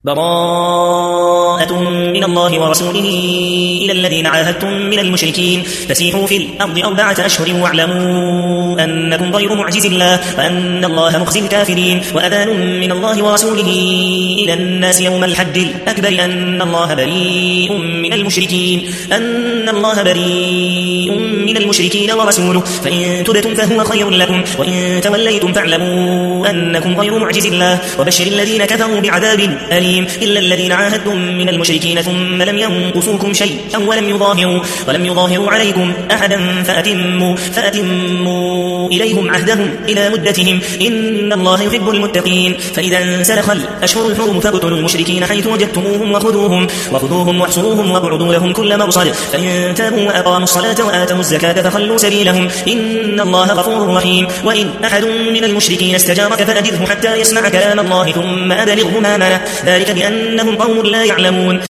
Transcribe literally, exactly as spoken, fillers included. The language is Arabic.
براءة من الله ورسوله إلى الذين عاهدتم من المشركين فسيحوا في الأرض أربعة أشهر واعلموا أنكم غير معجز الله وأن الله مخزي الكافرين وأذان من الله ورسوله إلى الناس يوم الحج الأكبر أن الله بريء من المشركين أن الله بريء من المشركين ورسوله فإن تبتم فهو خير لكم وإن توليتم فاعلموا أنكم غير معجز الله وبشر الذين كفروا بعذاب أليم إلا الذين عاهدتم من المشركين ثم لم ينقصوكم شيئا ولم يظاهروا ولم يظاهروا عليكم أحدا فأتموا فأتموا إليهم عهدهم إلى مدتهم إن الله يحب المتقين فإذا انسلخ الأشهر الحرم فاقتلوا المشركين حيث وجدتموهم وخذوهم وخذوهم واحصروهم واقعدوا لهم كل مرصد فإن تابوا وأقاموا الصلاة وآتوا الزكاة فخلوا سبيلهم إن الله غفور رحيم وإن أحد من المشركين استجارك فأجره حتى يسمع كلام الله ثم أبلغه مأمنه ذلك بأنهم قوم لا يعلمون.